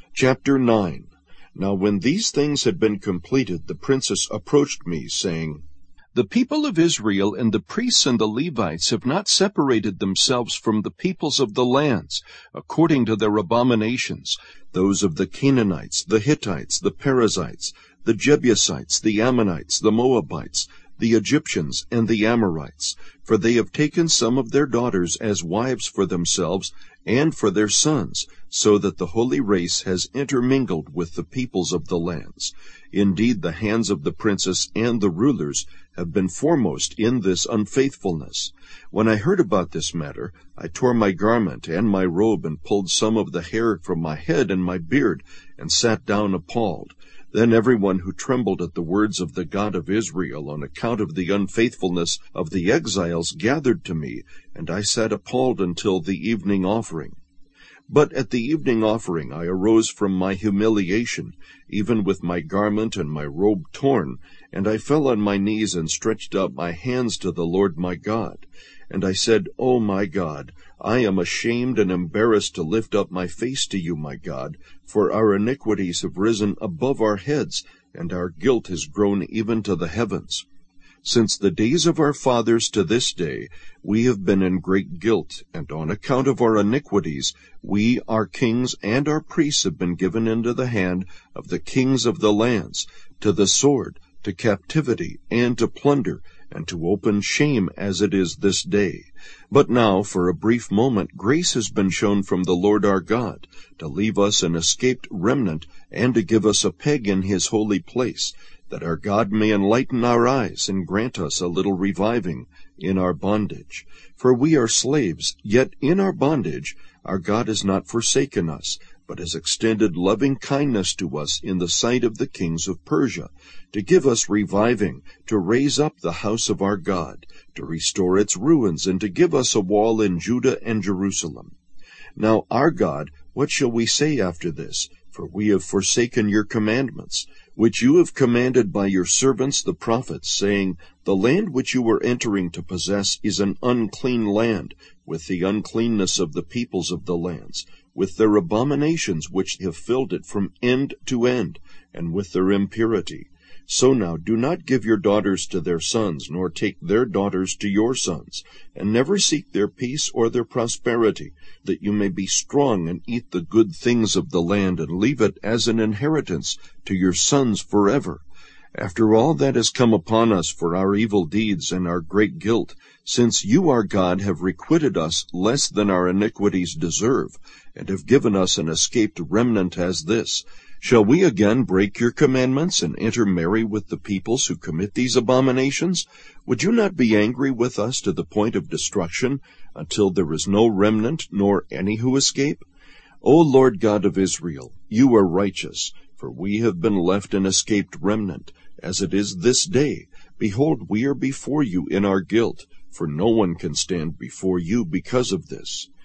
Chapter 9. Now when these things had been completed, the princess approached me, saying, The people of Israel and the priests and the Levites have not separated themselves from the peoples of the lands, according to their abominations, those of the Canaanites, the Hittites, the Perizzites, the Jebusites, the Ammonites, the Moabites, the Egyptians, and the Amorites, for they have taken some of their daughters as wives for themselves and for their sons, so that the holy race has intermingled with the peoples of the lands. Indeed, the hands of the princess and the rulers have been foremost in this unfaithfulness. When I heard about this matter, I tore my garment and my robe and pulled some of the hair from my head and my beard, and sat down appalled. Then everyone who trembled at the words of the God of Israel on account of the unfaithfulness of the exiles gathered to me, and I sat appalled until the evening offering. But at the evening offering I arose from my humiliation, even with my garment and my robe torn, and I fell on my knees and stretched out my hands to the Lord my God. And I said, O my God, I am ashamed and embarrassed to lift up my face to you, my God, for our iniquities have risen above our heads, and our guilt has grown even to the heavens. Since the days of our fathers to this day, we have been in great guilt, and on account of our iniquities, we, our kings, and our priests have been given into the hand of the kings of the lands, to the sword, to captivity, and to plunder, and to open shame as it is this day. But now, for a brief moment, grace has been shown from the Lord our God, to leave us an escaped remnant, and to give us a peg in his holy place, that our God may enlighten our eyes, and grant us a little reviving in our bondage. For we are slaves, yet in our bondage our God has not forsaken us, but has extended loving kindness to us in the sight of the kings of Persia, to give us reviving, to raise up the house of our God, to restore its ruins, and to give us a wall in Judah and Jerusalem. Now our God, what shall we say after this? For we have forsaken your commandments, which you have commanded by your servants the prophets, saying, The land which you are entering to possess is an unclean land, with the uncleanness of the peoples of the lands, with their abominations which have filled it from end to end, and with their impurity. So now do not give your daughters to their sons, nor take their daughters to your sons, and never seek their peace or their prosperity, that you may be strong and eat the good things of the land, and leave it as an inheritance to your sons forever. After all that has come upon us for our evil deeds and our great guilt, since you, our God, have requited us less than our iniquities deserve, and have given us an escaped remnant as this, shall we again break your commandments and intermarry with the peoples who commit these abominations? Would you not be angry with us to the point of destruction, until there is no remnant nor any who escape? O Lord God of Israel, you are righteous, for we have been left an escaped remnant, as it is this day. Behold, we are before you in our guilt, for no one can stand before you because of this.